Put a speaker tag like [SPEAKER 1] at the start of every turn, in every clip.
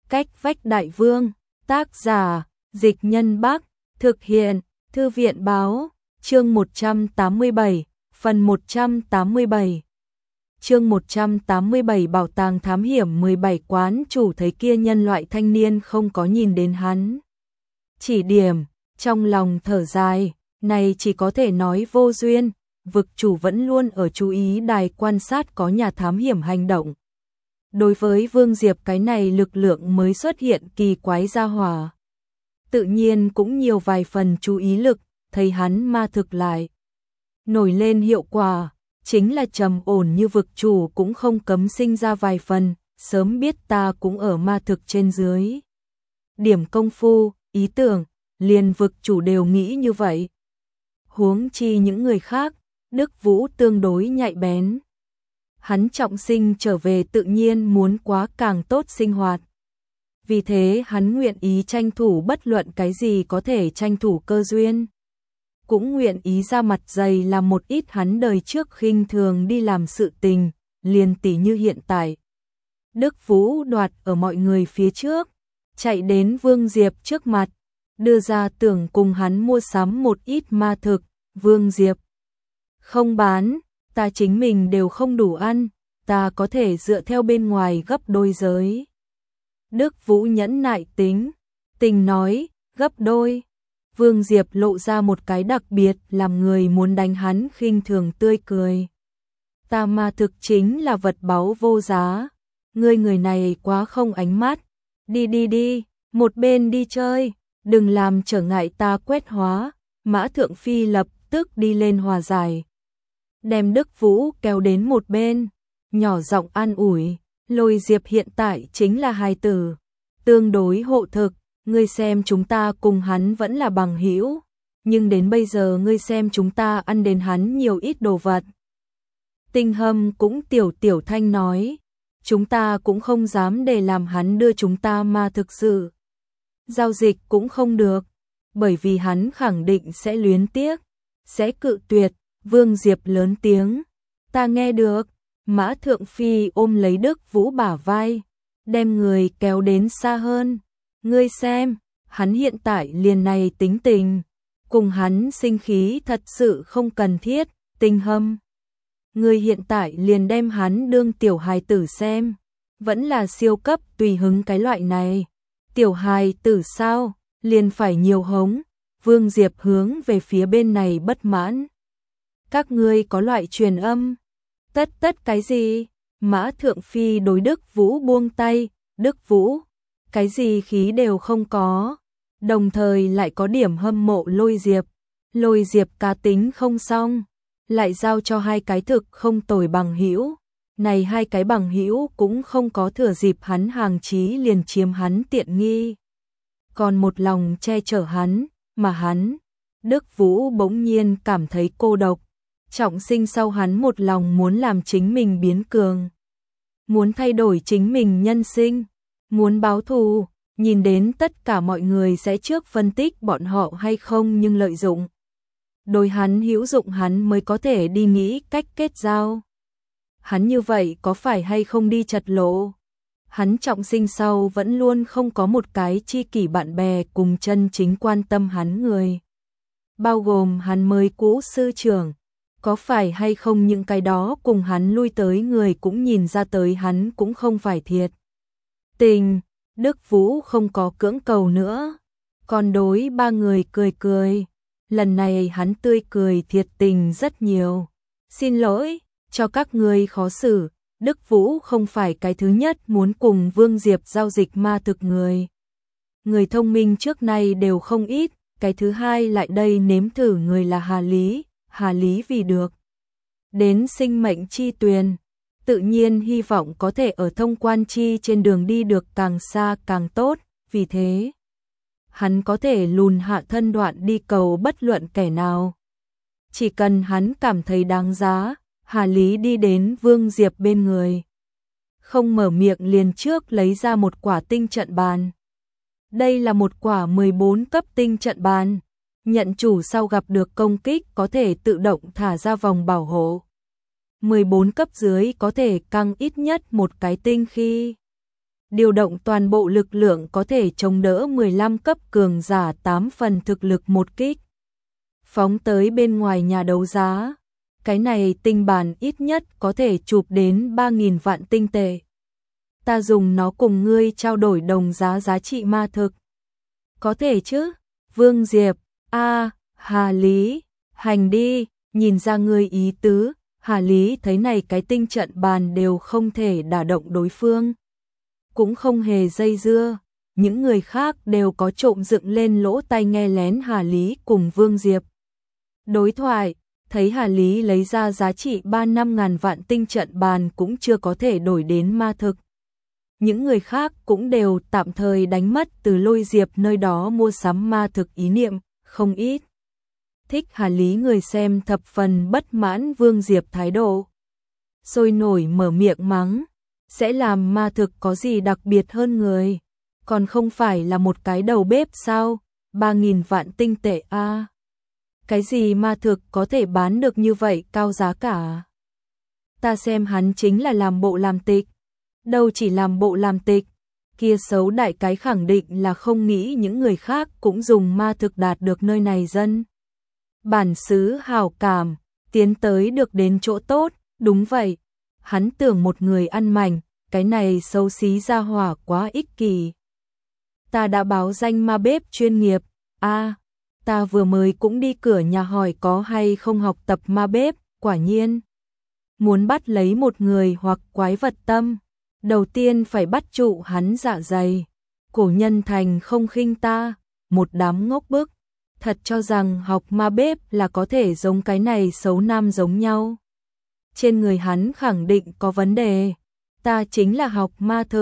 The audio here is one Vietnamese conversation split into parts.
[SPEAKER 1] Cách vách đại vương, tác giả, Dịch Nhân Bắc, thực hiện, Thư viện báo, chương 187, phần 187. Chương 187 Bảo tàng thám hiểm 17 quán chủ thấy kia nhân loại thanh niên không có nhìn đến hắn. Chỉ điểm, trong lòng thở dài, này chỉ có thể nói vô duyên, vực chủ vẫn luôn ở chú ý đài quan sát có nhà thám hiểm hành động. Đối với Vương Diệp cái này lực lượng mới xuất hiện kỳ quái gia hỏa, tự nhiên cũng nhiều vài phần chú ý lực, thấy hắn ma thực lại nổi lên hiệu quả, chính là trầm ổn như vực chủ cũng không cấm sinh ra vài phần, sớm biết ta cũng ở ma thực trên dưới. Điểm công phu, ý tưởng, liền vực chủ đều nghĩ như vậy. Huống chi những người khác, Đức Vũ tương đối nhạy bén. Hắn trọng sinh trở về tự nhiên muốn quá càng tốt sinh hoạt. Vì thế hắn nguyện ý tranh thủ bất luận cái gì có thể tranh thủ cơ duyên. Cũng nguyện ý ra mặt dày làm một ít hắn đời trước khinh thường đi làm sự tình, liền tỉ như hiện tại. Đức Vũ đoạt ở mọi người phía trước, chạy đến Vương Diệp trước mặt, đưa ra tưởng cùng hắn mua sắm một ít ma thực. Vương Diệp: không bán, ta chính mình đều không đủ ăn, ta có thể dựa theo bên ngoài gấp đôi giới. Đức Vũ nhẫn nại tình nói, gấp đôi. Vương Diệp lộ ra một cái đặc biệt làm người muốn đánh hắn khinh thường tươi cười. Ta ma thực chính là vật báu vô giá, ngươi người này quá không ánh mắt, đi, một bên đi chơi, đừng làm trở ngại ta quét hóa. Mã Thượng Phi lập tức đi lên hòa giải, đem Đức Vũ kéo đến một bên, nhỏ giọng an ủi, Lôi Diệp hiện tại chính là hài tử, tương đối hộ thực, ngươi xem chúng ta cùng hắn vẫn là bằng hữu, nhưng đến bây giờ ngươi xem chúng ta ăn đến hắn nhiều ít đồ vật. Tinh Hâm cũng tiểu thanh nói, chúng ta cũng không dám để làm hắn đưa chúng ta mà thực sự. Giao dịch cũng không được, bởi vì hắn khẳng định sẽ luyến tiếc, sẽ cự tuyệt. Vương Diệp lớn tiếng, ta nghe được. Mã Thượng Phi ôm lấy Đức Vũ bả vai, đem người kéo đến xa hơn. Ngươi xem, hắn hiện tại liền này tính tình, cùng hắn sinh khí thật sự không cần thiết. Tinh Hâm, ngươi hiện tại liền đem hắn đương tiểu hài tử xem, vẫn là siêu cấp tùy hứng cái loại này. Tiểu hài tử sao, liền phải nhiều hống. Vương Diệp hướng về phía bên này bất mãn. Các ngươi có loại truyền âm. Tất cái gì? Mã Thượng Phi đối Đức Vũ buông tay. Đức Vũ, cái gì khí đều không có. Đồng thời lại có điểm hâm mộ Lôi Diệp. Lôi Diệp cá tính không xong, lại giao cho hai cái thực không tồi bằng hữu. Này hai cái bằng hữu cũng không có thừa dịp hắn hàng chí liền chiếm hắn tiện nghi, còn một lòng che chở hắn, mà hắn, Đức Vũ bỗng nhiên cảm thấy cô độc. Trọng sinh sau hắn một lòng muốn làm chính mình biến cường, muốn thay đổi chính mình nhân sinh, muốn báo thù, nhìn đến tất cả mọi người sẽ trước phân tích bọn họ hay không nhưng lợi dụng. Đối hắn hữu dụng hắn mới có thể đi nghĩ cách kết giao. Hắn như vậy có phải hay không đi chật lộ? Hắn trọng sinh sau vẫn luôn không có một cái tri kỷ bạn bè cùng chân chính quan tâm hắn người. Bao gồm hắn mới cũ sư trưởng. Có phải hay không những cái đó cùng hắn lui tới người cũng nhìn ra tới hắn cũng không phải thiệt tình. Đức Vũ không có cưỡng cầu nữa, còn đối ba người cười. Lần này hắn tươi cười thiệt tình rất nhiều. Xin lỗi, cho các ngươi khó xử. Đức Vũ không phải cái thứ nhất muốn cùng Vương Diệp giao dịch ma thực người. Người thông minh trước nay đều không ít, cái thứ hai lại đây nếm thử người là Hà Lý vì được đến sinh mệnh chi tuyền, tự nhiên hy vọng có thể ở thông quan chi trên đường đi được càng xa càng tốt, vì thế hắn có thể lùn hạ thân đoạn đi cầu bất luận kẻ nào. Chỉ cần hắn cảm thấy đáng giá, Hà Lý đi đến Vương Diệp bên người, không mở miệng liền trước lấy ra một quả tinh trận bàn. Đây là một quả 14 cấp tinh trận bàn, nhận chủ sau gặp được công kích có thể tự động thả ra vòng bảo hộ. 14 cấp dưới có thể căng ít nhất một cái tinh khi điều động toàn bộ lực lượng có thể chống đỡ 15 cấp cường giả 8 phần thực lực một kích. Phóng tới bên ngoài nhà đấu giá. Cái này tinh bản ít nhất có thể chụp đến 3.000 vạn tinh tệ. Ta dùng nó cùng ngươi trao đổi đồng giá giá trị ma thực. Có thể chứ? Vương Diệp, Hà Lý, hành đi, nhìn ra ngươi ý tứ. Hà Lý thấy này cái tinh trận bàn đều không thể đả động đối phương. Cũng không hề dây dưa, những người khác đều có trộm dựng lên lỗ tai nghe lén Hà Lý cùng Vương Diệp. Đối thoại, thấy Hà Lý lấy ra giá trị 3-5 ngàn vạn tinh trận bàn cũng chưa có thể đổi đến ma thực. Những người khác cũng đều tạm thời đánh mất từ Lôi Diệp nơi đó mua sắm ma thực ý niệm, không ít. Thích Hà Lý người xem thập phần bất mãn Vương Diệp thái độ. Sôi nổi mở miệng mắng, sẽ làm ma thực có gì đặc biệt hơn người, còn không phải là một cái đầu bếp sao, 3.000 vạn tinh tệ a. Cái gì ma thực có thể bán được như vậy cao giá cả. Ta xem hắn chính là làm bộ làm tịch, đâu chỉ làm bộ làm tịch, kia xấu đại cái khẳng định là không nghĩ những người khác cũng dùng ma thực đạt được nơi này dân. Bản xứ hảo cảm, tiến tới được đến chỗ tốt, đúng vậy. Hắn tưởng một người ăn mảnh, cái này xấu xí ra hỏa quá ích kỷ. Ta đã báo danh ma bếp chuyên nghiệp, ta vừa mới cũng đi cửa nhà hỏi có hay không học tập ma bếp, quả nhiên. Muốn bắt lấy một người hoặc quái vật tâm, đầu tiên phải bắt trụ hắn dạ dày. Cổ nhân thành không khinh ta, một đám ngốc bức, thật cho rằng học ma bếp là có thể giống cái này xấu nam giống nhau. Trên người hắn khẳng định có vấn đề, ta chính là học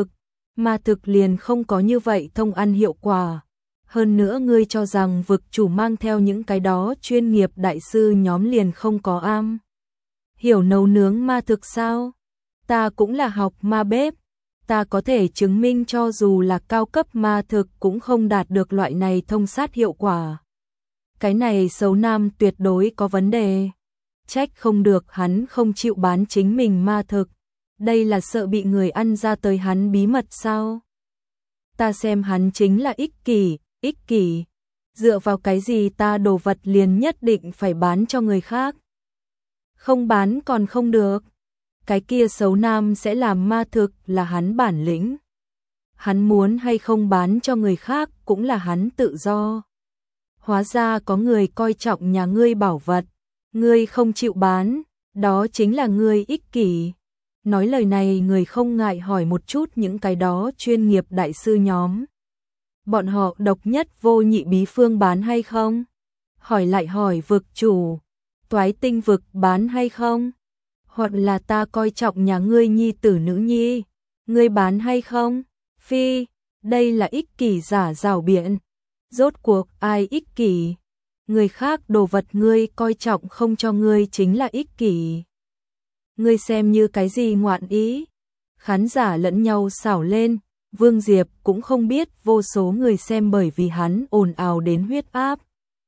[SPEAKER 1] ma thực liền không có như vậy thông ăn hiệu quả. Hơn nữa ngươi cho rằng vực chủ mang theo những cái đó chuyên nghiệp đại sư nhóm liền không có am hiểu nấu nướng ma thực sao? Ta cũng là học ma bếp, ta có thể chứng minh cho dù là cao cấp ma thực cũng không đạt được loại này thông sát hiệu quả. Cái này xấu nam tuyệt đối có vấn đề. Trách không được hắn không chịu bán chính mình ma thực. Đây là sợ bị người ăn ra tới hắn bí mật sao? Ta xem hắn chính là ích kỷ. Dựa vào cái gì ta đồ vật liền nhất định phải bán cho người khác? Không bán còn không được. Cái kia xấu nam sẽ làm ma thực là hắn bản lĩnh. Hắn muốn hay không bán cho người khác cũng là hắn tự do. Hóa ra có người coi trọng nhà ngươi bảo vật, ngươi không chịu bán, đó chính là ngươi ích kỷ. Nói lời này người không ngại hỏi một chút những cái đó chuyên nghiệp đại sư nhóm. Bọn họ độc nhất vô nhị bí phương bán hay không? Hỏi lại hỏi vực chủ, toái tinh vực bán hay không? Hoặc là ta coi trọng nhà ngươi nhi tử nữ nhi, ngươi bán hay không? Phi, đây là ích kỷ giả rào biện. Rốt cuộc ai ích kỷ? Người khác đồ vật ngươi coi trọng không cho ngươi chính là ích kỷ. Ngươi xem như cái gì ngoạn ý? Khán giả lẫn nhau xảo lên, Vương Diệp cũng không biết vô số người xem bởi vì hắn ồn ào đến huyết áp.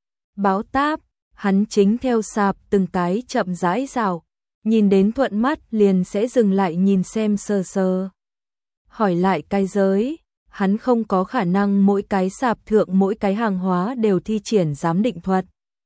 [SPEAKER 1] Báo táp, hắn chính theo sạp từng cái chậm rãi rào, nhìn đến thuận mắt liền sẽ dừng lại nhìn xem sơ sơ. Hỏi lại cái giới, hắn không có khả năng mỗi cái sạp thượng mỗi cái hàng hóa đều thi triển giám định thuật.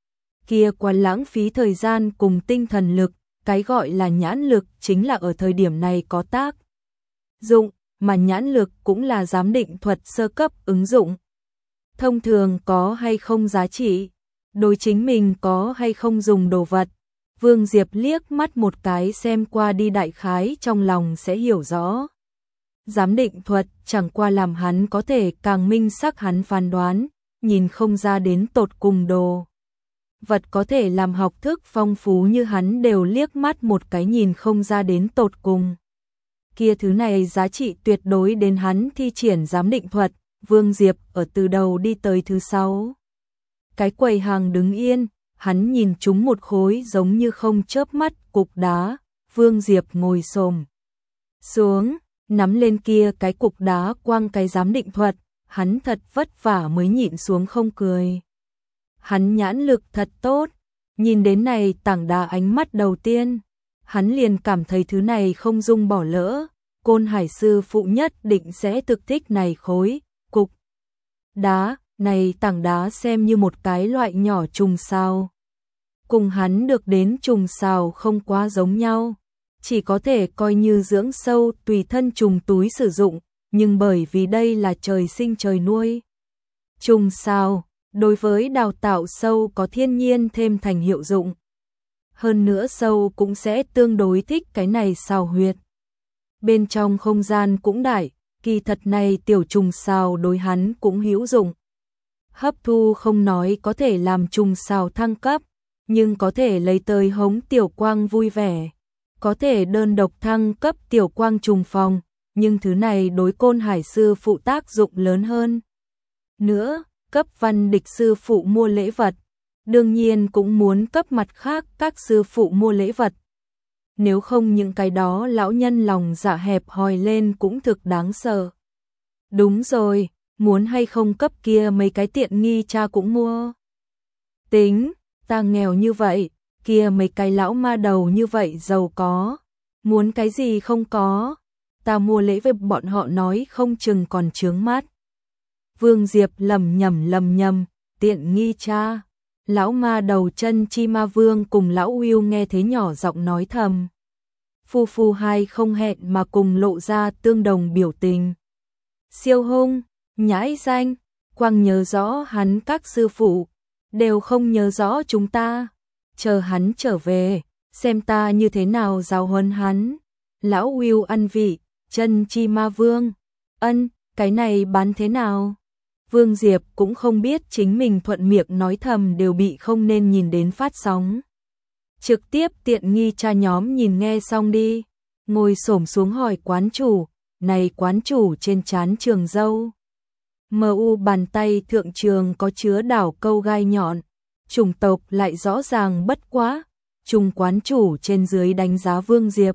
[SPEAKER 1] Kia quá lãng phí thời gian cùng tinh thần lực, cái gọi là nhãn lực chính là ở thời điểm này có tác dụng, mà nhãn lực cũng là giám định thuật sơ cấp ứng dụng. Thông thường có hay không giá trị, đối chính mình có hay không dùng đồ vật. Vương Diệp liếc mắt một cái xem qua đi đại khái trong lòng sẽ hiểu rõ. Giám định thuật chẳng qua làm hắn có thể càng minh xác hắn phán đoán, nhìn không ra đến tột cùng đồ vật có thể làm học thức phong phú như hắn đều liếc mắt một cái nhìn không ra đến tột cùng. Kia thứ này giá trị tuyệt đối đến hắn thi triển giám định thuật. Vương Diệp ở từ đầu đi tới thứ 6. Cái quầy hàng đứng yên, hắn nhìn chúng một khối giống như không chớp mắt cục đá. Vương Diệp ngồi xổm xuống, nắm lên kia cái cục đá quăng cái giám định thuật, hắn thật vất vả mới nhịn xuống không cười. Hắn nhãn lực thật tốt, nhìn đến này tảng đá ánh mắt đầu tiên, hắn liền cảm thấy thứ này không dung bỏ lỡ, Côn Hải sư phụ nhất định sẽ thực thích này khối cục đá, này tảng đá xem như một cái loại nhỏ trùng sao. Cùng hắn được đến trùng sao không quá giống nhau, chỉ có thể coi như dưỡng sâu tùy thân trùng túi sử dụng, nhưng bởi vì đây là trời sinh trời nuôi. Trùng sao, đối với đào tạo sâu có thiên nhiên thêm thành hiệu dụng. Hơn nữa sâu cũng sẽ tương đối thích cái này sao huyệt. Bên trong không gian cũng đại, kỳ thật này tiểu trùng sao đối hắn cũng hữu dụng. Hấp thu không nói có thể làm trùng sao thăng cấp, nhưng có thể lấy tới hống tiểu quang vui vẻ. Có thể đơn độc thăng cấp tiểu quang trùng phòng, nhưng thứ này đối Côn Hải sư phụ tác dụng lớn hơn. Nữa, cấp Văn Địch sư phụ mua lễ vật, đương nhiên cũng muốn cấp mặt khác các sư phụ mua lễ vật. Nếu không những cái đó lão nhân lòng dạ hẹp hòi lên cũng thực đáng sợ. Đúng rồi, muốn hay không cấp kia mấy cái tiện nghi cha cũng mua. Tính, ta nghèo như vậy, kia mấy cái lão ma đầu như vậy giàu có. Muốn cái gì không có, ta mua lễ với bọn họ nói không chừng còn chướng mắt. Vương Diệp lầm nhầm, tiện nghi cha. Lão ma đầu chân chi ma vương cùng lão Will nghe thế nhỏ giọng nói thầm. Phu phu hai không hẹn mà cùng lộ ra tương đồng biểu tình. Siêu hung, nhãi danh, quang nhớ rõ hắn các sư phụ, đều không nhớ rõ chúng ta. Chờ hắn trở về, xem ta như thế nào giáo huấn hắn. Lão Will ăn vị, chân chi ma vương. Ân, cái này bán thế nào? Vương Diệp cũng không biết chính mình thuận miệng nói thầm đều bị không nên nhìn đến phát sóng. Trực tiếp tiện nghi cha nhóm nhìn nghe xong đi, ngồi xổm xuống hỏi quán chủ, này quán chủ trên trán trường dâu. MU bàn tay thượng trường có chứa đảo câu gai nhọn, chủng tộc lại rõ ràng bất quá, trùng quán chủ trên dưới đánh giá Vương Diệp.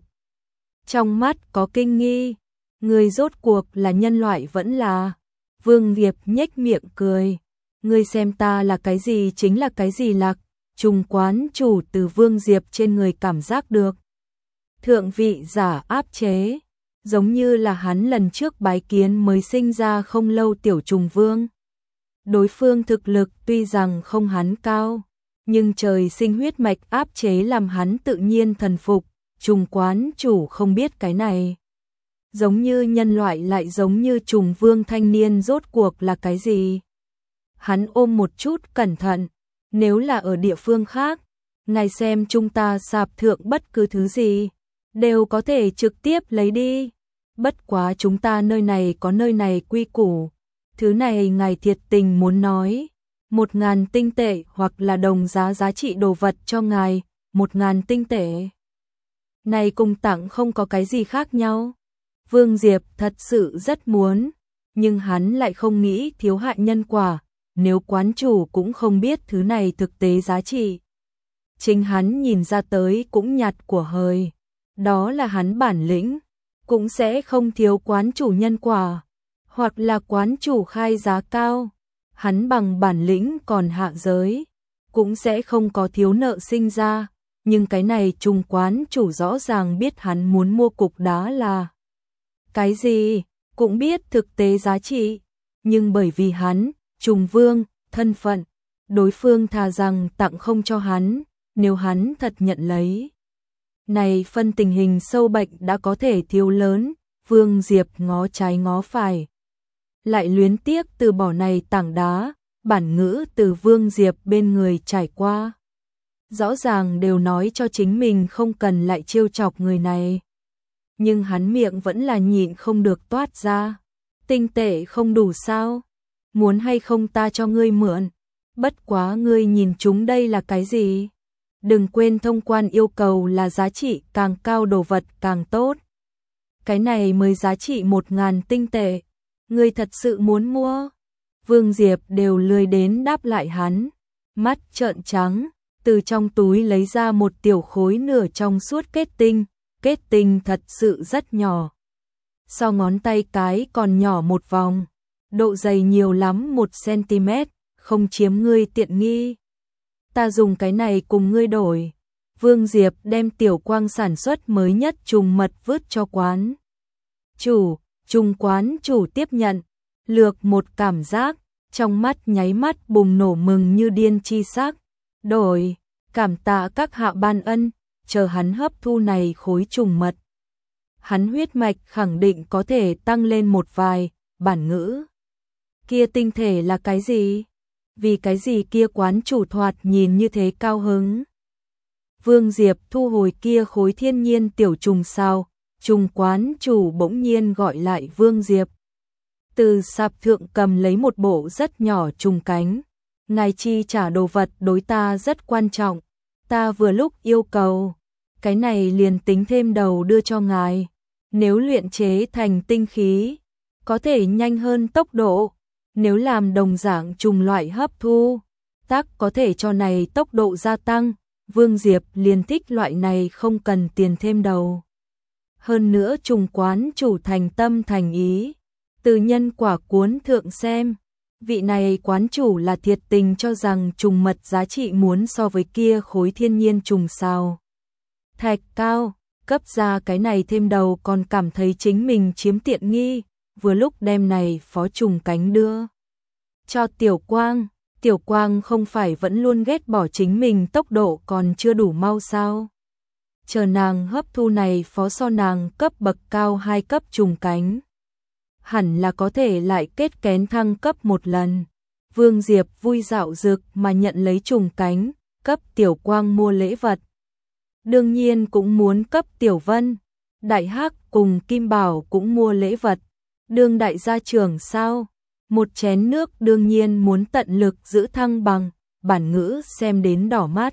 [SPEAKER 1] Trong mắt có kinh nghi, người rốt cuộc là nhân loại vẫn là. Vương Diệp nhếch miệng cười, ngươi xem ta là cái gì chính là cái gì lạc, trùng quán chủ từ Vương Diệp trên người cảm giác được. Thượng vị giả áp chế, giống như là hắn lần trước bái kiến mới sinh ra không lâu tiểu trùng vương. Đối phương thực lực tuy rằng không hắn cao, nhưng trời sinh huyết mạch áp chế làm hắn tự nhiên thần phục, trùng quán chủ không biết cái này. Giống như nhân loại lại giống như trùng vương thanh niên rốt cuộc là cái gì? Hắn ôm một chút cẩn thận, nếu là ở địa phương khác, ngài xem chúng ta sạp thượng bất cứ thứ gì, đều có thể trực tiếp lấy đi. Bất quá chúng ta nơi này có nơi này quy củ, thứ này ngài thiệt tình muốn nói, 1.000 tinh tệ hoặc là đồng giá trị đồ vật cho ngài, 1.000 tinh tệ. Này cùng tặng không có cái gì khác nhau. Vương Diệp thật sự rất muốn, nhưng hắn lại không nghĩ thiếu hại nhân quả, nếu quán chủ cũng không biết thứ này thực tế giá trị. Chính hắn nhìn ra tới cũng nhặt của hời, đó là hắn bản lĩnh, cũng sẽ không thiếu quán chủ nhân quả, hoặc là quán chủ khai giá cao, hắn bằng bản lĩnh còn hạ giới, cũng sẽ không có thiếu nợ sinh ra, nhưng cái này trùng quán chủ rõ ràng biết hắn muốn mua cục đá là cái gì, cũng biết thực tế giá trị, nhưng bởi vì hắn, trùng vương, thân phận, đối phương thà rằng tặng không cho hắn, nếu hắn thật nhận lấy. Này phân tình hình sâu bệnh đã có thể thiếu lớn, Vương Diệp ngó trái ngó phải. Lại luyến tiếc từ bỏ này tảng đá, bản ngữ từ Vương Diệp bên người trải qua. Rõ ràng đều nói cho chính mình không cần lại trêu chọc người này. Nhưng hắn miệng vẫn là nhịn không được toát ra. Tinh tệ không đủ sao? Muốn hay không ta cho ngươi mượn? Bất quá ngươi nhìn chúng đây là cái gì? Đừng quên thông quan yêu cầu là giá trị càng cao đồ vật càng tốt. Cái này mới giá trị 1.000 tinh tệ. Ngươi thật sự muốn mua? Vương Diệp đều lười đến đáp lại hắn. Mắt trợn trắng, từ trong túi lấy ra một tiểu khối nửa trong suốt kết tinh thật sự rất nhỏ. So ngón tay cái còn nhỏ một vòng, độ dày nhiều lắm 1 cm, không chiếm ngươi tiện nghi. Ta dùng cái này cùng ngươi đổi. Vương Diệp đem tiểu quang sản xuất mới nhất trùng mật vứt cho quán chủ, Trùng quán chủ tiếp nhận, lược một cảm giác, trong mắt nháy mắt bùng nổ mừng như điên chi sắc. Đổi, cảm tạ các hạ ban ân, chờ hắn hấp thu này khối trùng mật. Hắn huyết mạch khẳng định có thể tăng lên một vài, bản ngữ. Kia tinh thể là cái gì? Vì cái gì kia quán chủ thoạt nhìn như thế cao hứng? Vương Diệp thu hồi kia khối thiên nhiên tiểu trùng sao, trùng quán chủ bỗng nhiên gọi lại Vương Diệp. Từ sạp thượng cầm lấy một bộ rất nhỏ trùng cánh. Ngài chi trả đồ vật đối ta rất quan trọng, ta vừa lúc yêu cầu. Cái này liền tính thêm đầu đưa cho ngài. Nếu luyện chế thành tinh khí, có thể nhanh hơn tốc độ. Nếu làm đồng dạng trùng loại hấp thu, tác có thể cho này tốc độ gia tăng. Vương Diệp liền thích loại này không cần tiền thêm đầu. Hơn nữa trùng quán chủ thành tâm thành ý. Từ nhân quả cuốn thượng xem, vị này quán chủ là thiệt tình cho rằng trùng mật giá trị muốn so với kia khối thiên nhiên trùng sao thạch cao, cấp ra cái này thêm đầu còn cảm thấy chính mình chiếm tiện nghi, vừa lúc đem này phó trùng cánh đưa cho Tiểu Quang. Tiểu Quang không phải vẫn luôn ghét bỏ chính mình tốc độ còn chưa đủ mau sao? Chờ nàng hấp thu này phó so nàng cấp bậc cao 2 cấp trùng cánh, hẳn là có thể lại kết kén thăng cấp một lần. Vương Diệp vui dạo dực mà nhận lấy trùng cánh, cấp Tiểu Quang mua lễ vật. Đương nhiên cũng muốn cấp Tiểu Vân, Đại Hắc cùng Kim Bảo cũng mua lễ vật. Đương đại gia trưởng sao? Một chén nước đương nhiên muốn tận lực giữ thăng bằng, bản ngữ xem đến đỏ mắt.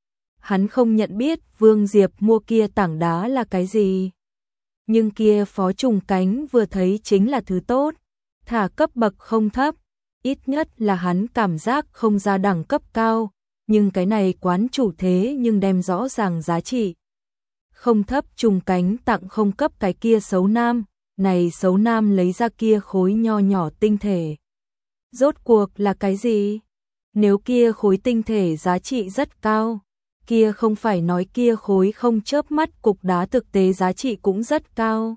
[SPEAKER 1] Hắn không nhận biết Vương Diệp mua kia tảng đá là cái gì. Nhưng kia phó trùng cánh vừa thấy chính là thứ tốt, thả cấp bậc không thấp, ít nhất là hắn cảm giác không ra đẳng cấp cao, nhưng cái này quán chủ thế nhưng đem rõ ràng giá trị. Không thấp trùng cánh tặng không cấp cái kia xấu nam, này xấu nam lấy ra kia khối nho nhỏ tinh thể. Rốt cuộc là cái gì? Nếu kia khối tinh thể giá trị rất cao, kia không phải nói kia khối không chớp mắt cục đá thực tế giá trị cũng rất cao.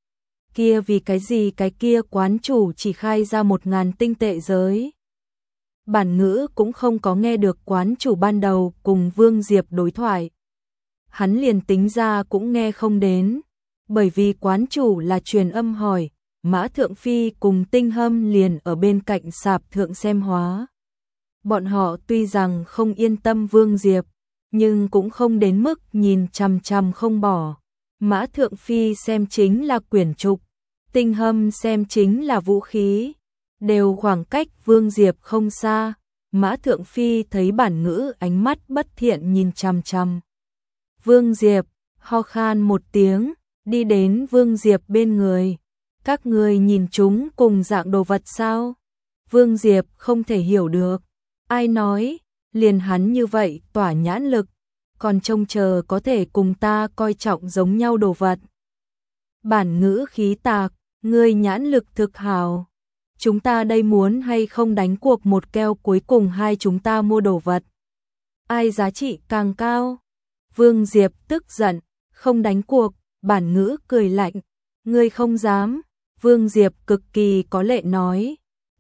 [SPEAKER 1] Kia vì cái gì cái kia quán chủ chỉ khai ra 1000 tinh tệ giới. Bản ngữ cũng không có nghe được quán chủ ban đầu cùng Vương Diệp đối thoại. Hắn liền tính ra cũng nghe không đến, bởi vì quán chủ là truyền âm hỏi, Mã Thượng Phi cùng Tinh Hâm liền ở bên cạnh sạp thượng xem hóa. Bọn họ tuy rằng không yên tâm Vương Diệp, nhưng cũng không đến mức nhìn chằm chằm không bỏ. Mã Thượng Phi xem chính là quyển trục, Tinh Hâm xem chính là vũ khí, đều khoảng cách Vương Diệp không xa. Mã Thượng Phi thấy bản ngữ ánh mắt bất thiện nhìn chằm chằm Vương Diệp, ho khan một tiếng, đi đến Vương Diệp bên người. Các người nhìn chúng cùng dạng đồ vật sao? Vương Diệp không thể hiểu được. Ai nói, liền hắn như vậy tỏa nhãn lực, còn trông chờ có thể cùng ta coi trọng giống nhau đồ vật. Bản ngữ khí tạc, ngươi nhãn lực thực hào. Chúng ta đây muốn hay không đánh cuộc một keo cuối cùng hai chúng ta mua đồ vật. Ai giá trị càng cao? Vương Diệp tức giận, không đánh cuộc, bản ngữ cười lạnh. Ngươi không dám. Vương Diệp cực kỳ có lệ nói.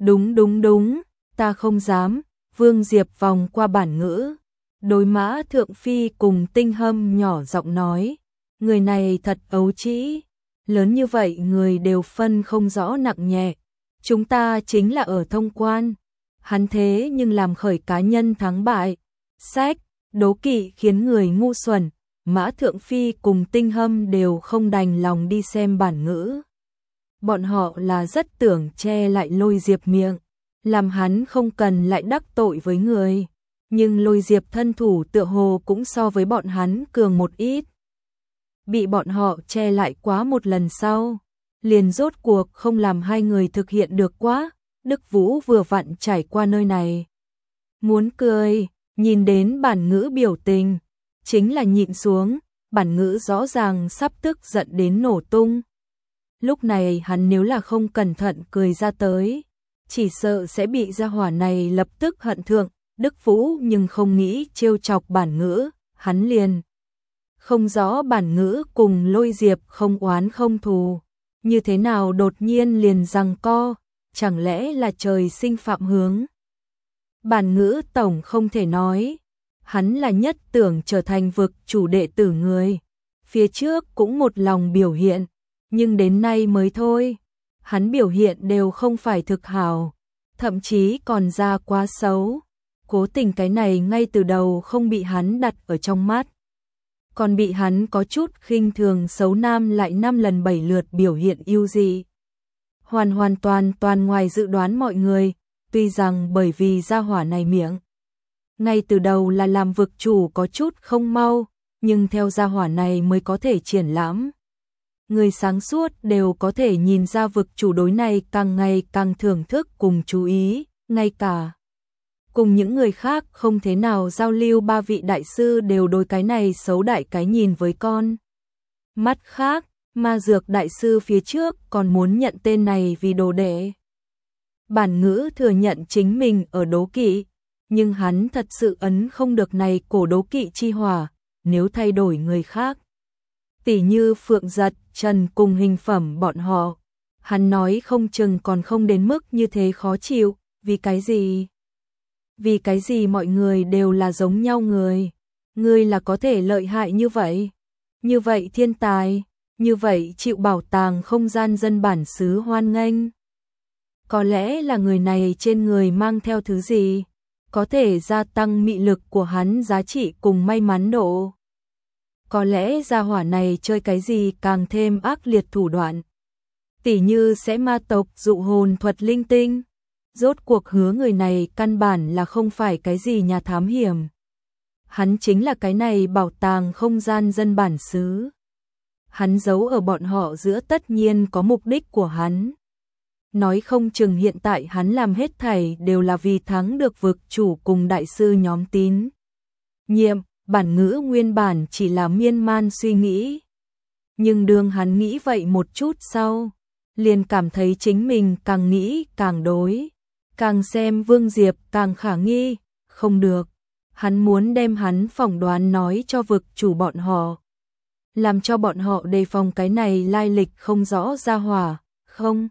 [SPEAKER 1] Đúng, ta không dám. Vương Diệp vòng qua bản ngữ. Đối Mã Thượng Phi cùng Tinh Hâm nhỏ giọng nói. Người này thật ấu trĩ. Lớn như vậy người đều phân không rõ nặng nhẹ. Chúng ta chính là ở thông quan. Hắn thế nhưng làm khởi cá nhân thắng bại. Sách, đố kỵ khiến người ngu xuẩn. Mã Thượng Phi cùng Tinh Hâm đều không đành lòng đi xem bản ngữ. Bọn họ là rất tưởng che lại Lôi Diệp miệng, làm hắn không cần lại đắc tội với người. Nhưng Lôi Diệp thân thủ tựa hồ cũng so với bọn hắn cường một ít. Bị bọn họ che lại quá một lần sau, liền rốt cuộc không làm hai người thực hiện được quá. Đức Vũ vừa vặn trải qua nơi này. Muốn cười, nhìn đến bản ngữ biểu tình, chính là nhịn xuống, bản ngữ rõ ràng sắp tức giận đến nổ tung. Lúc này hắn nếu là không cẩn thận cười ra tới, chỉ sợ sẽ bị gia hỏa này lập tức hận thượng. Đức Vũ nhưng không nghĩ trêu chọc bản ngữ, hắn liền không rõ bản ngữ cùng Lôi Diệp không oán không thù, như thế nào đột nhiên liền giằng co, chẳng lẽ là trời sinh phạm hướng. Bản Ngữ tổng không thể nói, hắn là nhất tưởng trở thành vực chủ đệ tử người. Phía trước cũng một lòng biểu hiện, nhưng đến nay mới thôi. Hắn biểu hiện đều không phải thực hảo, thậm chí còn ra quá xấu. Cố tình cái này ngay từ đầu không bị hắn đặt ở trong mắt. Còn bị hắn có chút khinh thường xấu nam lại 5 lần 7 lượt biểu hiện ưu dị. Hoàn toàn ngoài dự đoán mọi người, tuy rằng bởi vì gia hỏa này miệng. Ngay từ đầu là làm vực chủ có chút không mau, nhưng theo gia hỏa này mới có thể triển lãm. Người sáng suốt đều có thể nhìn ra vực chủ đối này càng ngày càng thưởng thức cùng chú ý, ngay cả cùng những người khác không thế nào giao lưu, 3 vị đại sư đều đối cái này xấu đại cái nhìn với con mắt khác. Ma Dược đại sư phía trước còn muốn nhận tên này vì đồ đệ. Bản Ngữ thừa nhận chính mình ở đố kỵ, nhưng hắn thật sự ấn không được này cổ đố kỵ chi hỏa, nếu thay đổi người khác. Tỉ như Phượng Giật, Trần cùng Hình Phẩm bọn họ, hắn nói không chừng còn không đến mức như thế khó chịu, vì cái gì? Vì cái gì mọi người đều là giống nhau người? Ngươi là có thể lợi hại như vậy thiên tài, như vậy chịu bảo tàng không gian dân bản xứ hoan nghênh. Có lẽ là người này trên người mang theo thứ gì, có thể gia tăng mị lực của hắn giá trị cùng may mắn độ. Có lẽ gia hỏa này chơi cái gì càng thêm ác liệt thủ đoạn. Tỉ như sẽ ma tộc dụ hồn thuật linh tinh. Rốt cuộc hứa người này căn bản là không phải cái gì nhà thám hiểm. Hắn chính là cái này bảo tàng không gian dân bản xứ. Hắn giấu ở bọn họ giữa tất nhiên có mục đích của hắn. Nói không chừng hiện tại hắn làm hết thảy đều là vì thắng được vực chủ cùng đại sư nhóm tín nhiệm. Bản Ngữ nguyên bản chỉ là miên man suy nghĩ. Nhưng đương hắn nghĩ vậy một chút sau, liền cảm thấy chính mình càng nghĩ càng đối. Càng xem Vương Diệp càng khả nghi, không được. Hắn muốn đem hắn phỏng đoán nói cho vực chủ bọn họ. Làm cho bọn họ đề phòng cái này lai lịch không rõ gia hỏa, không.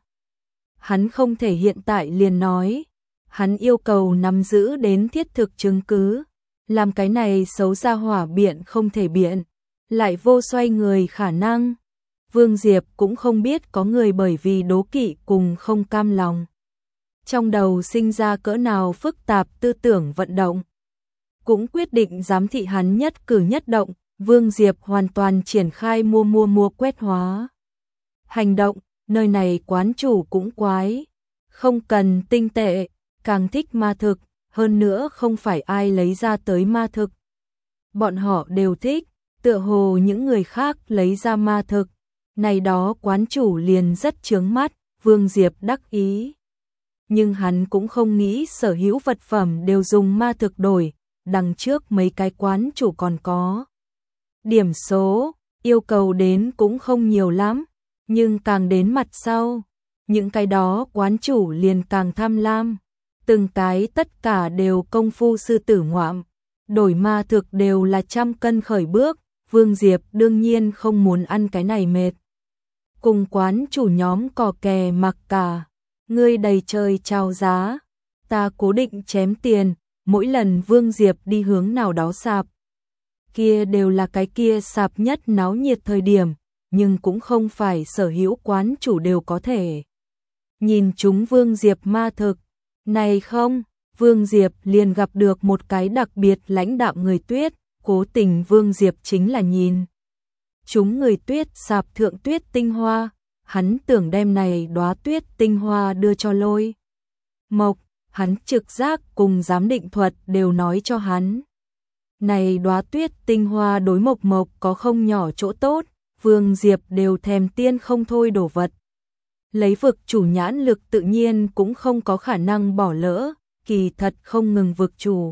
[SPEAKER 1] Hắn không thể hiện tại liền nói. Hắn yêu cầu nắm giữ đến thiết thực chứng cứ. Làm cái này xấu gia hỏa biện không thể biện. Lại vô xoay người khả năng. Vương Diệp cũng không biết có người bởi vì đố kỵ cùng không cam lòng. Trong đầu sinh ra cỡ nào phức tạp tư tưởng vận động. Cũng quyết định giám thị hắn nhất cử nhất động. Vương Diệp hoàn toàn triển khai mua quét hóa. Hành động, nơi này quán chủ cũng quái. Không cần tinh tệ, càng thích ma thực, hơn nữa không phải ai lấy ra tới ma thực. Bọn họ đều thích, tựa hồ những người khác lấy ra ma thực. Này đó quán chủ liền rất chướng mắt, Vương Diệp đắc ý. Nhưng hắn cũng không nghĩ sở hữu vật phẩm đều dùng ma thực đổi, đằng trước mấy cái quán chủ còn có. Điểm số, yêu cầu đến cũng không nhiều lắm, nhưng càng đến mặt sau, những cái đó quán chủ liền càng tham lam. Từng cái tất cả đều công phu sư tử ngoạm, đổi ma thực đều là 100 cân khởi bước, Vương Diệp đương nhiên không muốn ăn cái này mệt. Cùng quán chủ nhóm cò kè mặc cả, ngươi đầy trời chào giá, ta cố định chém tiền, mỗi lần Vương Diệp đi hướng nào đó sạp. Kia đều là cái kia sạp nhất náo nhiệt thời điểm, nhưng cũng không phải sở hữu quán chủ đều có thể. Nhìn chúng Vương Diệp ma thực, này không, Vương Diệp liền gặp được một cái đặc biệt lãnh đạm người tuyết, cố tình Vương Diệp chính là nhìn. Chúng người tuyết sạp thượng tuyết tinh hoa, hắn tưởng đem này đóa tuyết tinh hoa đưa cho Lôi Mộc, hắn trực giác cùng giám định thuật đều nói cho hắn. Này đóa tuyết tinh hoa đối Mộc Mộc có không nhỏ chỗ tốt, Vương Diệp đều thèm tiên không thôi đổ vật. Lấy vực chủ nhãn lực tự nhiên cũng không có khả năng bỏ lỡ, kỳ thật không ngừng vực chủ.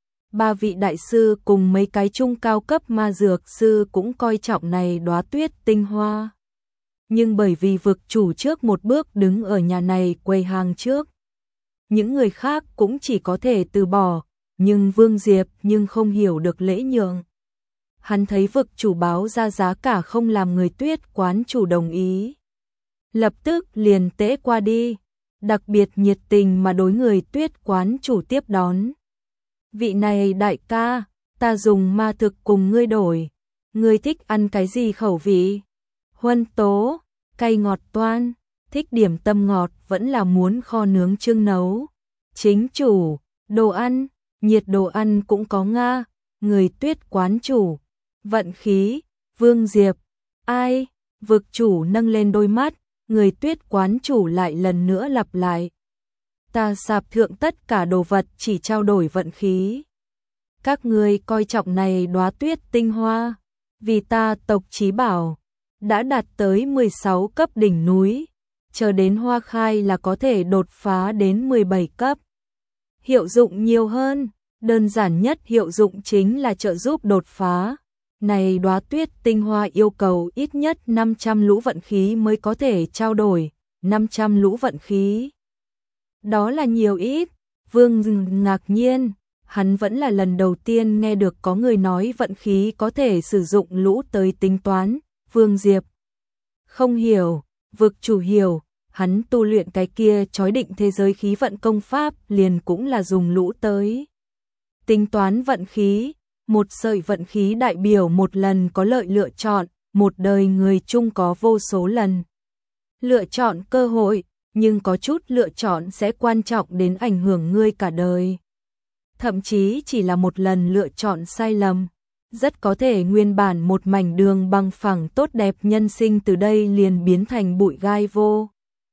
[SPEAKER 1] 3 vị đại sư cùng mấy cái trung cao cấp ma dược sư cũng coi trọng này đóa tuyết tinh hoa. Nhưng bởi vì vực chủ trước một bước đứng ở nhà này quầy hàng trước, những người khác cũng chỉ có thể từ bỏ, nhưng Vương Diệp nhưng không hiểu được lễ nhượng. Hắn thấy vực chủ báo ra giá cả không làm người tuyết quán chủ đồng ý. lập tức liền tễ qua đi, đặc biệt nhiệt tình mà đối người Tuyết quán chủ tiếp đón. Vị này đại ca, ta dùng ma thực cùng ngươi đổi, ngươi thích ăn cái gì khẩu vị? Huân tố, cay ngọt toan, thích điểm tâm ngọt vẫn là muốn kho nướng trưng nấu. Chính chủ, đồ ăn, nhiệt đồ ăn cũng có Nga, người Tuyết quán chủ. Vận khí, Vương Diệp, ai? Vực chủ nâng lên đôi mắt, người Tuyết quán chủ lại lần nữa lặp lại. Ta sạp thượng tất cả đồ vật chỉ trao đổi vận khí. Các ngươi coi trọng này đóa tuyết tinh hoa, vì ta tộc chí bảo đã đạt tới 16 cấp đỉnh núi, chờ đến hoa khai là có thể đột phá đến 17 cấp. Hiệu dụng nhiều hơn, đơn giản nhất hiệu dụng chính là trợ giúp đột phá. Này đóa tuyết tinh hoa yêu cầu ít nhất 500 lũ vận khí mới có thể trao đổi, 500 lũ vận khí. Đó là nhiều ít, Vương ngạc nhiên, hắn vẫn là lần đầu tiên nghe được có người nói vận khí có thể sử dụng lũ tới tính toán. Vương Diệp không hiểu, vực chủ hiểu, hắn tu luyện cái kia chói định thế giới khí vận công pháp liền cũng là dùng lũ tới tính toán vận khí. Một sợi vận khí đại biểu một lần có lợi lựa chọn, một đời người chung có vô số lần lựa chọn cơ hội, nhưng có chút lựa chọn sẽ quan trọng đến ảnh hưởng ngươi cả đời. Thậm chí chỉ là một lần lựa chọn sai lầm, rất có thể nguyên bản một mảnh đường bằng phẳng tốt đẹp nhân sinh từ đây liền biến thành bụi gai vô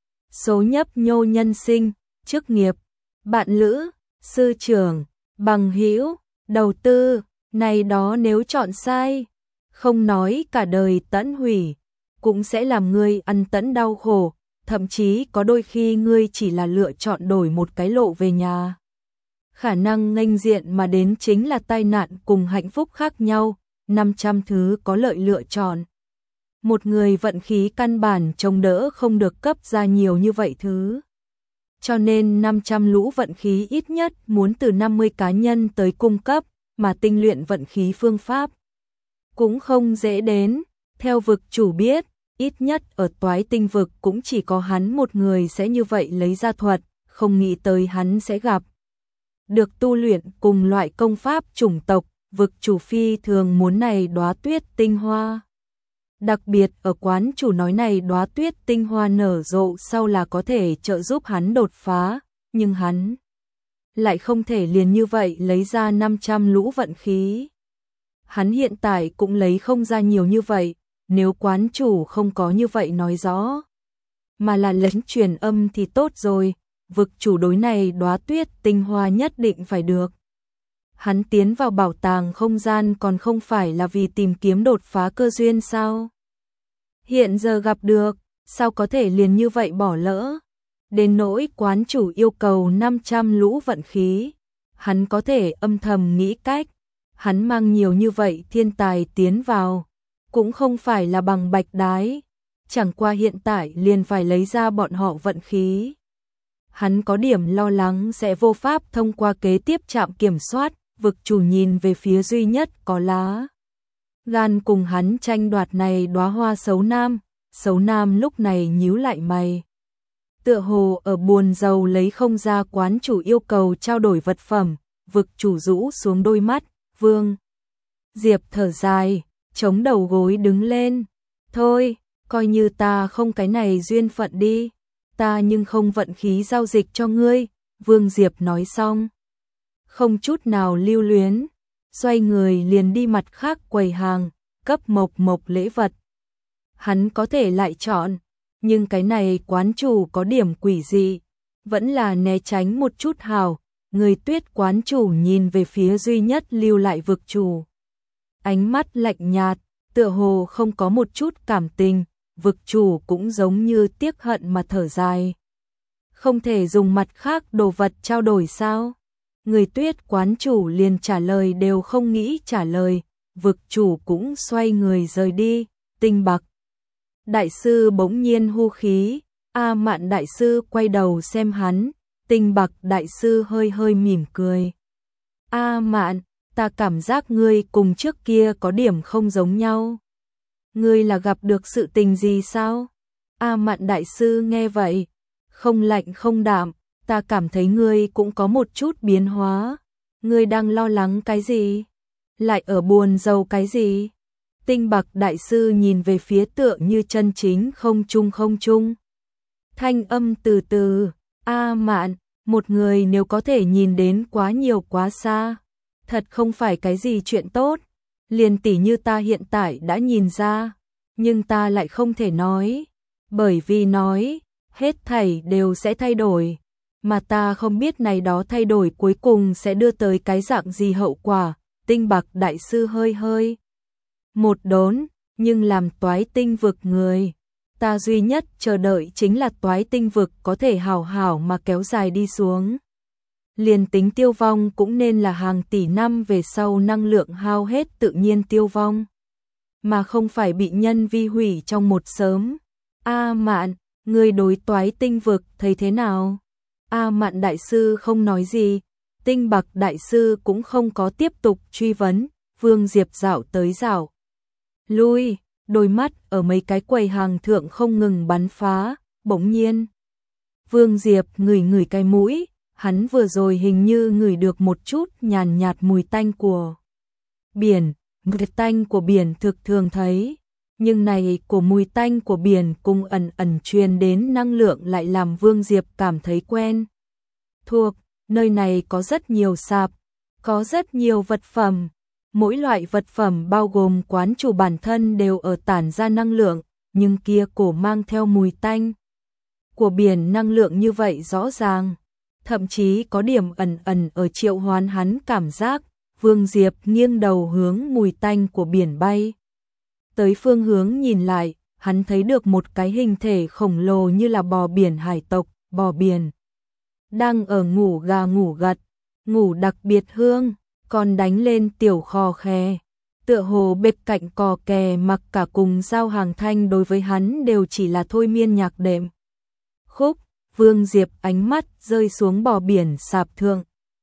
[SPEAKER 1] số nhấp nhô nhân sinh, chức nghiệp, bạn lữ, sư trưởng, bằng hữu, đầu tư. Này đó nếu chọn sai, không nói cả đời tẫn hủy, cũng sẽ làm ngươi ăn tẫn đau khổ, thậm chí có đôi khi ngươi chỉ là lựa chọn đổi một cái lộ về nhà. Khả năng nghênh diện mà đến chính là tai nạn cùng hạnh phúc khác nhau, 500 thứ có lợi lựa chọn. Một người vận khí căn bản chống đỡ không được cấp ra nhiều như vậy thứ. Cho nên 500 lũ vận khí ít nhất muốn từ 50 cá nhân tới cung cấp, mà tinh luyện vận khí phương pháp cũng không dễ đến. Theo vực chủ biết, ít nhất ở Toái Tinh vực cũng chỉ có hắn một người sẽ như vậy lấy ra thuật, không nghĩ tới hắn sẽ gặp được tu luyện cùng loại công pháp chủng tộc. Vực chủ phi thường muốn này đóa tuyết tinh hoa. Đặc biệt ở quán chủ nói này đóa tuyết tinh hoa nở rộ sau là có thể trợ giúp hắn đột phá, nhưng hắn lại không thể liền như vậy lấy ra 500 lũ vận khí. Hắn hiện tại cũng lấy không ra nhiều như vậy, nếu quán chủ không có như vậy nói rõ, mà là lấn truyền âm thì tốt rồi, vực chủ đối này đóa tuyết tinh hoa nhất định phải được. Hắn tiến vào bảo tàng không gian còn không phải là vì tìm kiếm đột phá cơ duyên sao? Hiện giờ gặp được, sao có thể liền như vậy bỏ lỡ? Đến nỗi quán chủ yêu cầu 500 lũ vận khí, hắn có thể âm thầm nghĩ cách, hắn mang nhiều như vậy thiên tài tiến vào, cũng không phải là bằng bạch đái, chẳng qua hiện tại liền phải lấy ra bọn họ vận khí. Hắn có điểm lo lắng sẽ vô pháp thông qua kế tiếp trạm kiểm soát. Vực chủ nhìn về phía duy nhất có lá gan cùng hắn tranh đoạt này đóa hoa xấu nam lúc này nhíu lại mày. Tựa hồ ở buồn rầu lấy không ra quán chủ yêu cầu trao đổi vật phẩm, vực chủ rũ xuống đôi mắt, Vương Diệp thở dài, chống đầu gối đứng lên. Thôi, coi như ta không cái này duyên phận đi, ta nhưng không vận khí giao dịch cho ngươi, Vương Diệp nói xong. Không chút nào lưu luyến, xoay người liền đi mặt khác quầy hàng, cấp Mộc lễ vật. Hắn có thể lại chọn, nhưng cái này quán chủ có điểm quỷ dị, vẫn là né tránh một chút hào. Người Tuyết quán chủ nhìn về phía duy nhất lưu lại vực chủ. Ánh mắt lạnh nhạt, tựa hồ không có một chút cảm tình, vực chủ cũng giống như tiếc hận mà thở dài. Không thể dùng mặt khác đồ vật trao đổi sao? Người Tuyết quán chủ liền trả lời đều không nghĩ trả lời, vực chủ cũng xoay người rời đi. Tinh Bạc đại sư bỗng nhiên hô khí, A Mạn đại sư quay đầu xem hắn, Tinh Bạc đại sư hơi hơi mỉm cười. A Mạn, ta cảm giác ngươi cùng trước kia có điểm không giống nhau. Ngươi là gặp được sự tình gì sao? A Mạn đại sư nghe vậy, không lạnh không đạm, ta cảm thấy ngươi cũng có một chút biến hóa. Ngươi đang lo lắng cái gì? Lại ở buồn rầu cái gì? Tinh Bạc đại sư nhìn về phía tựa như chân chính không trung. Thanh âm từ từ, A Mạn, một người nếu có thể nhìn đến quá nhiều quá xa, thật không phải cái gì chuyện tốt. Liền tỉ như ta hiện tại đã nhìn ra, nhưng ta lại không thể nói, bởi vì nói, hết thảy đều sẽ thay đổi, mà ta không biết này đó thay đổi cuối cùng sẽ đưa tới cái dạng gì hậu quả. Tinh Bạc đại sư hơi một đốn, nhưng làm Toái Tinh vực người, ta duy nhất chờ đợi chính là Toái Tinh vực có thể hảo hảo mà kéo dài đi xuống. Liền tính tiêu vong cũng nên là hàng tỷ năm về sau năng lượng hao hết tự nhiên tiêu vong, mà không phải bị nhân vi hủy trong một sớm. A Mạn, người đối Toái Tinh vực thấy thế nào? A Mạn đại sư không nói gì, Tinh Bạc đại sư cũng không có tiếp tục truy vấn. Vương Diệp dạo tới dạo lui, đôi mắt ở mấy cái quầy hàng thượng không ngừng bắn phá. Bỗng nhiên, Vương Diệp ngửi cái mũi, hắn vừa rồi hình như ngửi được một chút nhàn nhạt mùi tanh của biển. Mùi tanh của biển thực thường thấy, nhưng này của mùi tanh của biển cùng ẩn truyền đến năng lượng lại làm Vương Diệp cảm thấy quen thuộc. Nơi này có rất nhiều sạp, có rất nhiều vật phẩm, mỗi loại vật phẩm bao gồm quán chủ bản thân đều ở tản ra năng lượng, nhưng kia cổ mang theo mùi tanh của biển năng lượng như vậy rõ ràng, thậm chí có điểm ẩn ở triệu hoán hắn cảm giác. Vương Diệp nghiêng đầu hướng mùi tanh của biển bay tới phương hướng nhìn lại, hắn thấy được một cái hình thể khổng lồ như là bò biển hải tộc. Bò biển đang ở ngủ gà ngủ gật, ngủ đặc biệt hương, còn đánh lên tiểu khò khè, tựa hồ bên cạnh cò kè mặc cả cùng giao hàng thanh đối với hắn đều chỉ là thôi miên nhạc đệm khúc. Vương Diệp ánh mắt rơi xuống bò biển sạp thượng,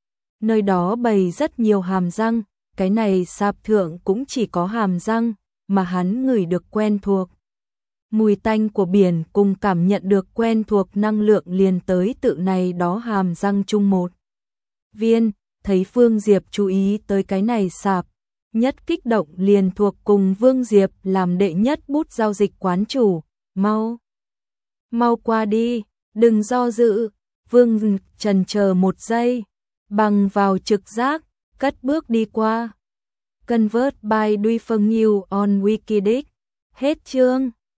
[SPEAKER 1] nơi đó bày rất nhiều hàm răng, cái này sạp thượng cũng chỉ có hàm răng, mà hắn ngửi được quen thuộc mùi tanh của biển cùng cảm nhận được quen thuộc năng lượng liền tới tự này đó hàm răng chung một viên. Thấy Vương Diệp chú ý tới cái này sạp, nhất kích động liền thuộc cùng Vương Diệp làm đệ nhất bút giao dịch quán chủ. Mau qua đi, đừng do dự. Vương chần chờ một giây, bằng vào trực giác, cất bước đi qua. Convert by Duy Phân New on Wikidic. Hết chương.